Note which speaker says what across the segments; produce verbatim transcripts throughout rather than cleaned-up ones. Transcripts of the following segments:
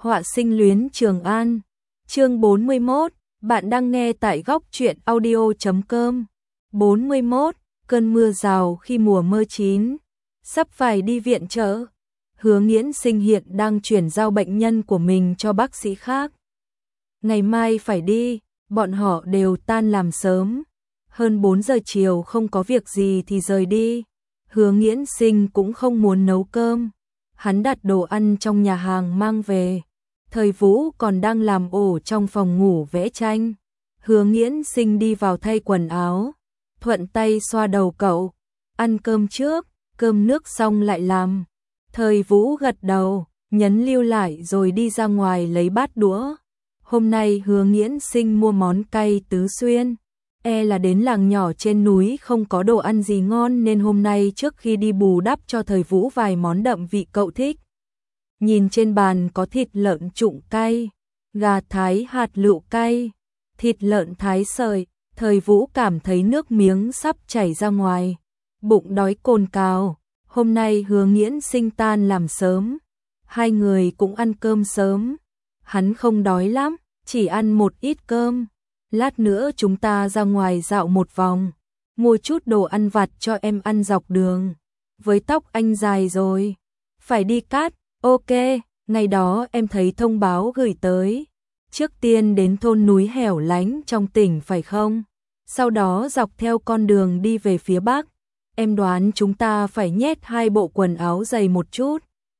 Speaker 1: Họa sinh luyến Trường An. Chương bốn mươi mốt, bạn đang nghe tại góc truyện audio chấm com. bốn mươi mốt, cơn mưa rào khi mùa mưa chín, sắp phải đi viện trợ. Hứa Nghiễn Sinh hiện đang chuyển giao bệnh nhân của mình cho bác sĩ khác. Ngày mai phải đi, bọn họ đều tan làm sớm. Hơn bốn giờ chiều không có việc gì thì rời đi. Hứa Nghiễn Sinh cũng không muốn nấu cơm. Hắn đặt đồ ăn trong nhà hàng mang về. Thời Vũ còn đang làm ổ trong phòng ngủ vẽ tranh. Hứa Nghiễn Sinh đi vào thay quần áo, thuận tay xoa đầu cậu. Ăn cơm trước, cơm nước xong lại làm. Thời Vũ gật đầu, nhấn lưu lại rồi đi ra ngoài lấy bát đũa. Hôm nay Hứa Nghiễn Sinh mua món cay tứ xuyên. E là đến làng nhỏ trên núi không có đồ ăn gì ngon nên hôm nay trước khi đi bù đắp cho Thời Vũ vài món đậm vị cậu thích. Nhìn trên bàn có thịt lợn trụng cay, gà thái hạt lựu cay, thịt lợn thái sợi, Thời Vũ cảm thấy nước miếng sắp chảy ra ngoài. Bụng đói cồn cào, hôm nay Hứa Nghiễn Sinh tan làm sớm. Hai người cũng ăn cơm sớm. Hắn không đói lắm, chỉ ăn một ít cơm. Lát nữa chúng ta ra ngoài dạo một vòng, mua chút đồ ăn vặt cho em ăn dọc đường. Với tóc anh dài rồi, phải đi cắt. Ok, ngày đó em thấy thông báo gửi tới. Trước tiên đến thôn núi hẻo lánh trong tỉnh phải không? Sau đó dọc theo con đường đi về phía bắc. Em đoán chúng ta phải nhét hai bộ quần áo dày một chút.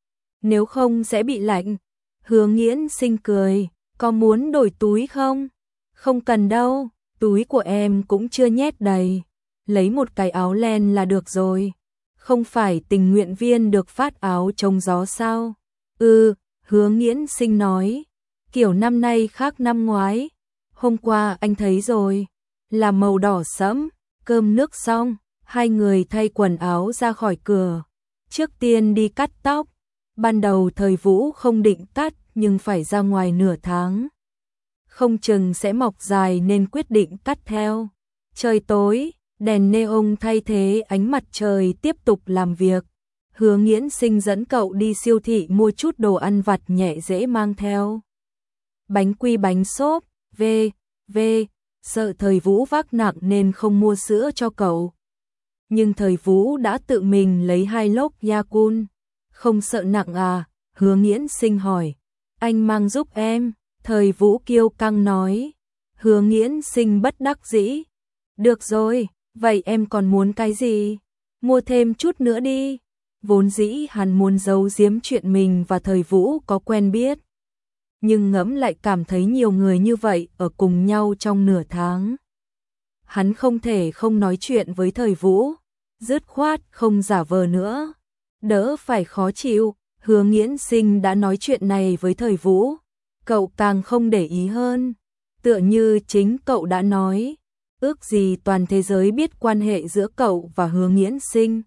Speaker 1: Nếu không sẽ bị lạnh. Hứa Nghiễn Sinh cười, có muốn đổi túi không? Không cần đâu, túi của em cũng chưa nhét đầy. Lấy một cái áo len là được rồi. Không phải tình nguyện viên được phát áo chống gió sao? Ừ, Hứa Nghiễn Sinh nói. Kiểu năm nay khác năm ngoái. Hôm qua anh thấy rồi. Là màu đỏ sẫm. Cơm nước xong, hai người thay quần áo ra khỏi cửa. Trước tiên đi cắt tóc. Ban đầu Thời Vũ không định cắt nhưng phải ra ngoài nửa tháng. Không chừng sẽ mọc dài nên quyết định cắt theo. Trời tối, đèn neon thay thế ánh mặt trời tiếp tục làm việc. Hứa Nghiễn Sinh dẫn cậu đi siêu thị mua chút đồ ăn vặt nhẹ dễ mang theo. Bánh quy bánh xốp, v, v, sợ Thời Vũ vác nặng nên không mua sữa cho cậu. Nhưng Thời Vũ đã tự mình lấy hai lốc Yakult. Không sợ nặng à? Hứa Nghiễn Sinh hỏi. Anh mang giúp em. Thời Vũ kiêu căng nói. Hứa Nghiễn Sinh bất đắc dĩ. Được rồi, vậy em còn muốn cái gì? Mua thêm chút nữa đi. Vốn dĩ hắn muốn giấu giếm chuyện mình và Thời Vũ có quen biết. Nhưng ngẫm lại cảm thấy nhiều người như vậy ở cùng nhau trong nửa tháng. Hắn không thể không nói chuyện với Thời Vũ. Dứt khoát không giả vờ nữa. Đỡ phải khó chịu, Hứa Nghiễn Sinh đã nói chuyện này với Thời Vũ. Cậu càng không để ý hơn. Tựa như chính cậu đã nói. Ước gì toàn thế giới biết quan hệ giữa cậu và Hứa Nghiễn Sinh.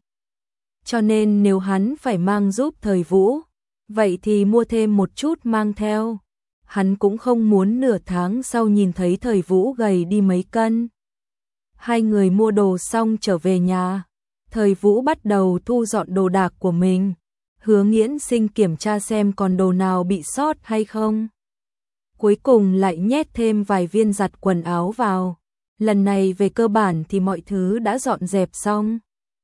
Speaker 1: Cho nên nếu hắn phải mang giúp Thời Vũ, vậy thì mua thêm một chút mang theo. Hắn cũng không muốn nửa tháng sau nhìn thấy Thời Vũ gầy đi mấy cân. Hai người mua đồ xong trở về nhà. Thời Vũ bắt đầu thu dọn đồ đạc của mình. Hứa Nghiễn Sinh kiểm tra xem còn đồ nào bị sót hay không. Cuối cùng lại nhét thêm vài viên giặt quần áo vào. Lần này về cơ bản thì mọi thứ đã dọn dẹp xong.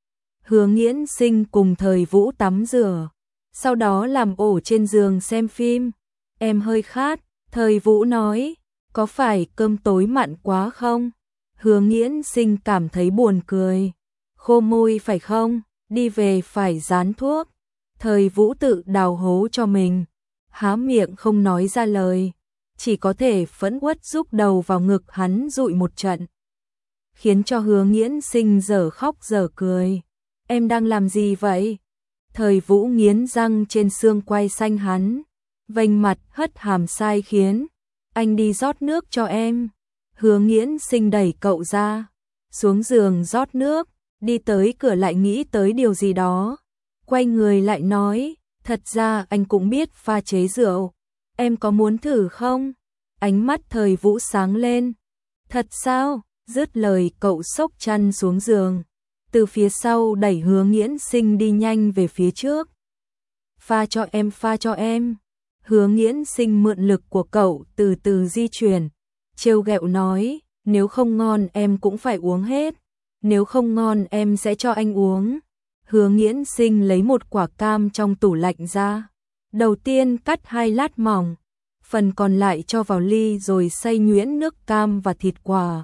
Speaker 1: Hứa Nghiễn Sinh cùng Thời Vũ tắm rửa. Sau đó làm ổ trên giường xem phim. Em hơi khát, Thời Vũ nói. Có phải cơm tối mặn quá không? Hứa Nghiễn Sinh cảm thấy buồn cười. Khô môi phải không? Đi về phải dán thuốc. Thời Vũ tự đào hố cho mình. Há miệng không nói ra lời. Chỉ có thể phẫn uất giúp đầu vào ngực hắn dụi một trận. Khiến cho Hứa Nghiễn Sinh dở khóc dở cười. Em đang làm gì vậy? Thời Vũ nghiến răng trên xương quai xanh hắn. Vênh mặt hất hàm sai khiến. Anh đi rót nước cho em. Hứa Nghiễn Sinh đẩy cậu ra. Xuống giường rót nước. Đi tới cửa lại nghĩ tới điều gì đó. Quay người lại nói. Thật ra anh cũng biết pha chế rượu. Em có muốn thử không? Ánh mắt Thời Vũ sáng lên. Thật sao? Dứt lời cậu xốc chăn xuống giường. Từ phía sau đẩy Hứa Nghiễn Sinh đi nhanh về phía trước. Pha cho em, pha cho em. Hứa Nghiễn Sinh mượn lực của cậu từ từ di chuyển, trêu ghẹo nói, nếu không ngon em cũng phải uống hết, nếu không ngon em sẽ cho anh uống. Hứa Nghiễn Sinh lấy một quả cam trong tủ lạnh ra, đầu tiên cắt hai lát mỏng, phần còn lại cho vào ly rồi xay nhuyễn nước cam và thịt quả.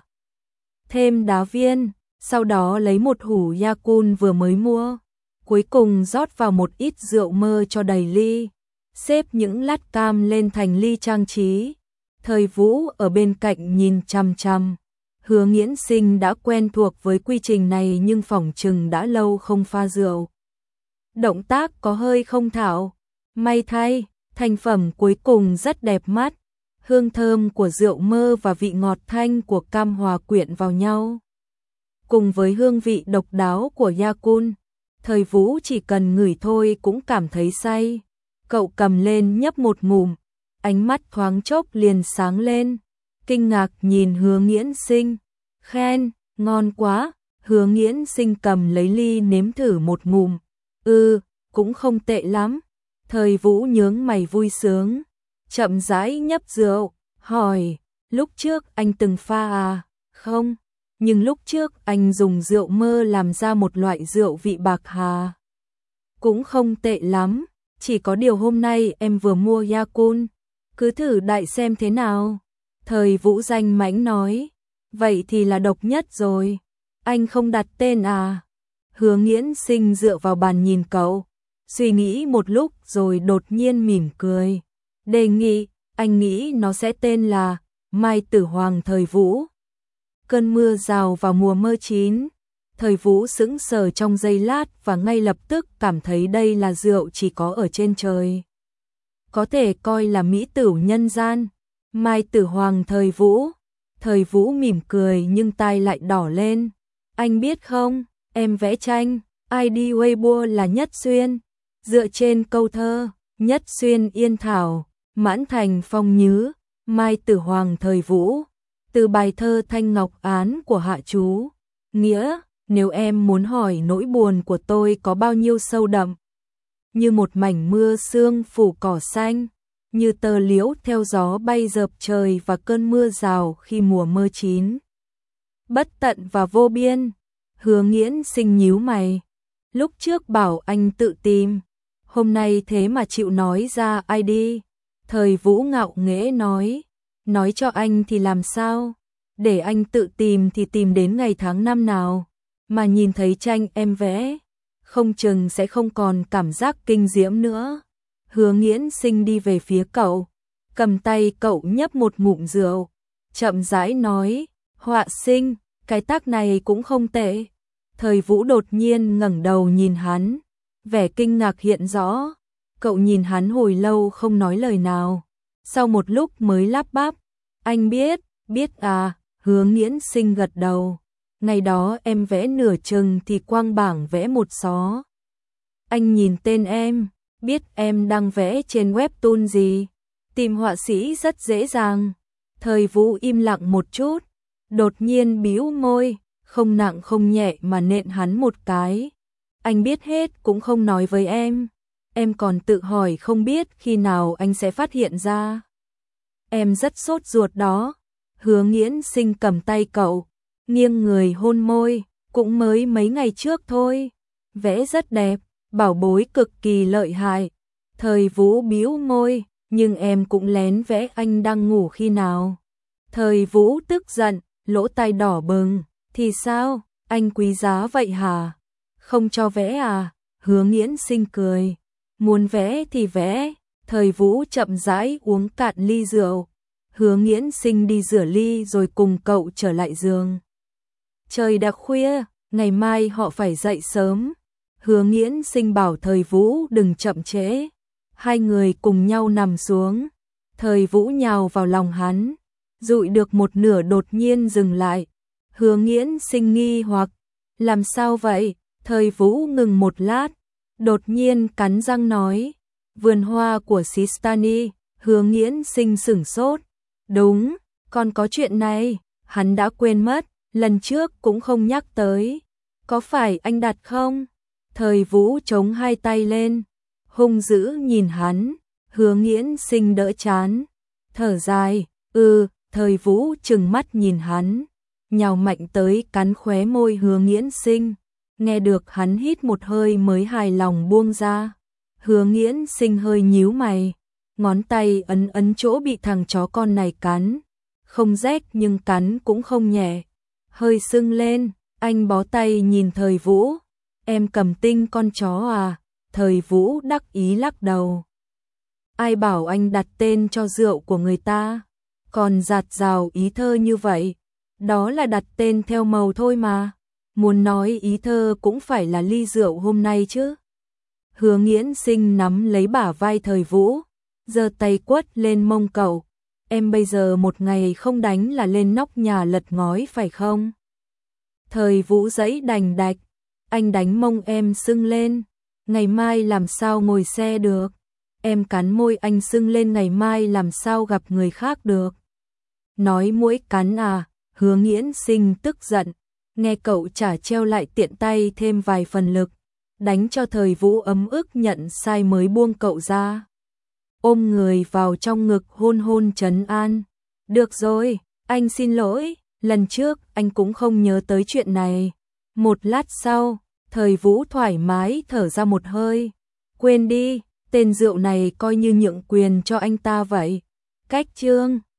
Speaker 1: Thêm đá viên, sau đó lấy một hũ Yakult vừa mới mua, cuối cùng rót vào một ít rượu mơ cho đầy ly, xếp những lát cam lên thành ly trang trí. Thời Vũ ở bên cạnh nhìn chằm chằm. Hứa Nghiễn Sinh đã quen thuộc với quy trình này nhưng phỏng chừng đã lâu không pha rượu. Động tác có hơi không thạo. May thay, thành phẩm cuối cùng rất đẹp mắt. Hương thơm của rượu mơ và vị ngọt thanh của cam hòa quyện vào nhau. Cùng với hương vị độc đáo của Yakult, Thời Vũ chỉ cần ngửi thôi cũng cảm thấy say. Cậu cầm lên nhấp một ngụm, ánh mắt thoáng chốc liền sáng lên, kinh ngạc nhìn Hứa Nghiễn Sinh, khen, ngon quá. Hứa Nghiễn Sinh cầm lấy ly nếm thử một ngụm, ừ, cũng không tệ lắm. Thời Vũ nhướng mày vui sướng, chậm rãi nhấp rượu, hỏi, lúc trước anh từng pha à? Không, nhưng lúc trước anh dùng rượu mơ làm ra một loại rượu vị bạc hà. Cũng không tệ lắm, chỉ có điều hôm nay em vừa mua Yakult, cứ thử đại xem thế nào. Thời Vũ danh mãnh nói, vậy thì là độc nhất rồi, anh không đặt tên à? Hứa Nghiễn Sinh dựa vào bàn nhìn cậu, suy nghĩ một lúc rồi đột nhiên mỉm cười, đề nghị, anh nghĩ nó sẽ tên là Mai Tử Hoàng Thời Vũ. Cơn mưa rào vào mùa mơ chín. Thời Vũ sững sờ trong giây lát và ngay lập tức cảm thấy đây là rượu chỉ có ở trên trời, có thể coi là mỹ tửu nhân gian. Mai Tử Hoàng Thời Vũ. Thời Vũ mỉm cười nhưng tai lại đỏ lên. Anh biết không, em vẽ tranh, i đê Weibo là Nhất Xuyên, dựa trên câu thơ Nhất Xuyên Yên Thảo, Mãn Thành Phong Nhứ, Mai Tử Hoàng Thời Vũ, từ bài thơ Thanh Ngọc Án của Hạ Chú. Nghĩa, nếu em muốn hỏi nỗi buồn của tôi có bao nhiêu sâu đậm, như một mảnh mưa sương phủ cỏ xanh, như tờ liễu theo gió bay dợp trời và cơn mưa rào khi mùa mơ chín. Bất tận và vô biên. Hứa Nghiễn Sinh nhíu mày. Lúc trước bảo anh tự tìm, hôm nay thế mà chịu nói ra i đê. Thời Vũ ngạo nghễ nói, nói cho anh thì làm sao, để anh tự tìm thì tìm đến ngày tháng năm nào, mà nhìn thấy tranh em vẽ, không chừng sẽ không còn cảm giác kinh diễm nữa. Hứa Nghiễn Sinh đi về phía cậu, cầm tay cậu nhấp một ngụm rượu, chậm rãi nói, họa sinh, cái tác này cũng không tệ. Thời Vũ đột nhiên ngẩng đầu nhìn hắn, vẻ kinh ngạc hiện rõ. Cậu nhìn hắn hồi lâu không nói lời nào, sau một lúc mới lắp bắp, anh biết, biết à. Hứa Nghiễn Sinh gật đầu, ngày đó em vẽ nửa chừng thì quang bảng vẽ một xó. Anh nhìn tên em, biết em đang vẽ trên webtoon gì, tìm họa sĩ rất dễ dàng. Thời Vũ im lặng một chút, đột nhiên bĩu môi, không nặng không nhẹ mà nện hắn một cái. Anh biết hết cũng không nói với em, em còn tự hỏi không biết khi nào anh sẽ phát hiện ra. Em rất sốt ruột đó. Hứa Nghiễn Sinh cầm tay cậu, nghiêng người hôn môi, cũng mới mấy ngày trước thôi. Vẽ rất đẹp, bảo bối cực kỳ lợi hại. Thời Vũ bĩu môi, nhưng em cũng lén vẽ anh đang ngủ khi nào. Thời Vũ tức giận, lỗ tai đỏ bừng, thì sao, anh quý giá vậy hả? Không cho vẽ à? Hứa Nghiễn Sinh cười, muốn vẽ thì vẽ. Thời Vũ chậm rãi uống cạn ly rượu. Hứa Nghiễn Sinh đi rửa ly rồi cùng cậu trở lại giường. Trời đã khuya, ngày mai họ phải dậy sớm. Hứa Nghiễn Sinh bảo Thời Vũ đừng chậm trễ. Hai người cùng nhau nằm xuống. Thời Vũ nhào vào lòng hắn, dụi được một nửa đột nhiên dừng lại. Hứa Nghiễn Sinh nghi hoặc, làm sao vậy? Thời Vũ ngừng một lát, đột nhiên cắn răng nói, vườn hoa của Sistani. Hứa Nghiễn Sinh sửng sốt. Đúng, còn có chuyện này, hắn đã quên mất, lần trước cũng không nhắc tới. Có phải anh đặt không? Thời Vũ chống hai tay lên, hung dữ nhìn hắn, Hứa Nghiễn Sinh đỡ chán, thở dài, "Ừ." Thời Vũ trừng mắt nhìn hắn, nhào mạnh tới cắn khóe môi Hứa Nghiễn Sinh, nghe được hắn hít một hơi mới hài lòng buông ra. Hứa Nghiễn Sinh hơi nhíu mày, ngón tay ấn ấn chỗ bị thằng chó con này cắn, không rách nhưng cắn cũng không nhẹ, hơi sưng lên. Anh bó tay nhìn Thời Vũ, "Em cầm tinh con chó à?" Thời Vũ đắc ý lắc đầu, "Ai bảo anh đặt tên cho rượu của người ta, còn dạt dào ý thơ như vậy, đó là đặt tên theo màu thôi mà, muốn nói ý thơ cũng phải là ly rượu hôm nay chứ." Hứa Nghiễn Sinh nắm lấy bả vai Thời Vũ, giơ tay quất lên mông cậu, "Em bây giờ một ngày không đánh là lên nóc nhà lật ngói phải không?" Thời Vũ giãy đành đạch, "Anh đánh mông em sưng lên, ngày mai làm sao ngồi xe được? Em cắn môi anh sưng lên ngày mai làm sao gặp người khác được?" "Nói muỗi cắn à?" Hứa Nghiễn Sinh tức giận, nghe cậu chả treo lại tiện tay thêm vài phần lực, đánh cho Thời Vũ ấm ức nhận sai mới buông cậu ra. Ôm người vào trong ngực hôn hôn trấn an, "Được rồi, anh xin lỗi, lần trước anh cũng không nhớ tới chuyện này." Một lát sau, Thời Vũ thoải mái thở ra một hơi, "Quên đi, tên rượu này coi như nhượng quyền cho anh ta vậy." Cách chương